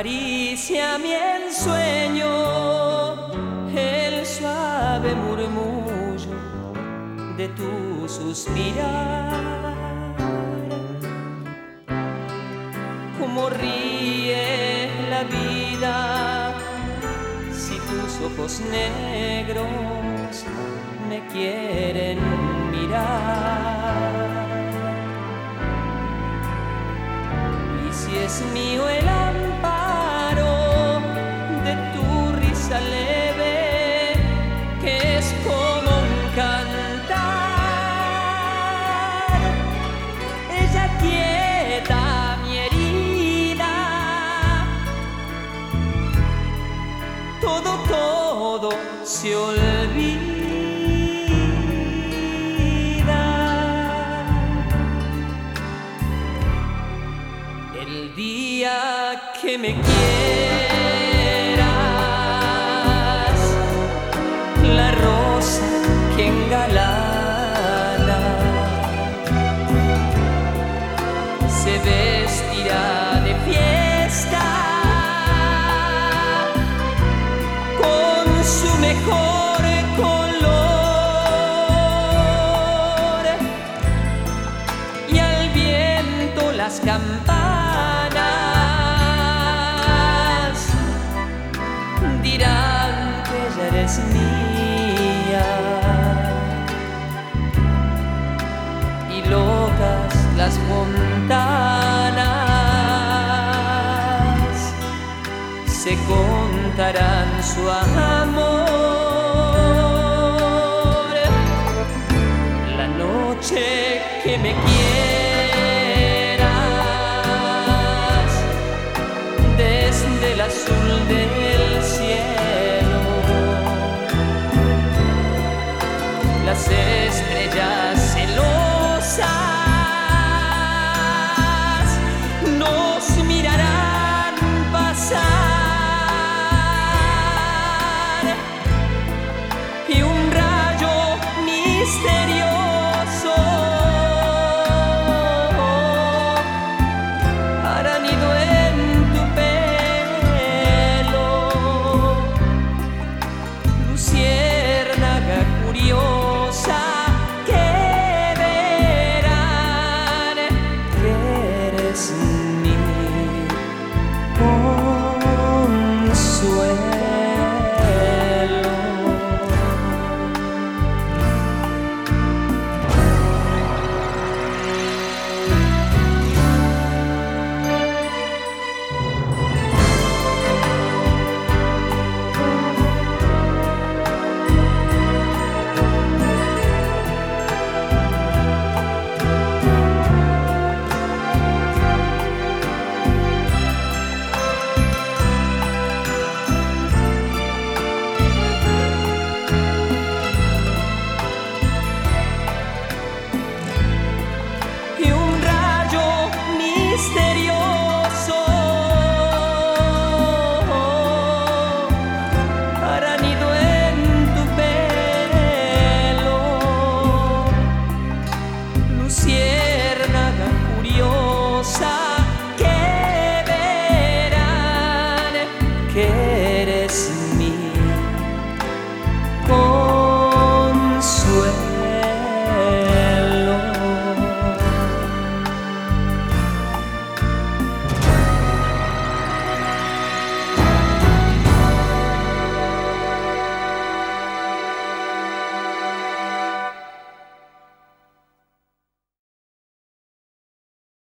Acaricia mi ensueño el suave murmullo de tu suspirar. Cómo ríe la vida si tus ojos negros me quieren mirar. Y si es mío el amparo de tu risa leve, que es como un cantar, ella quieta mi herida, todo se olvida. El día que me quieras, la rosa que engalana se vestirá de fiesta con su mejor color, y al viento las campanas dirán que ya eres mía, y locas las montanas se contarán su amor. La noche que me quieras, desde el azul del cielo, las estrellas celosas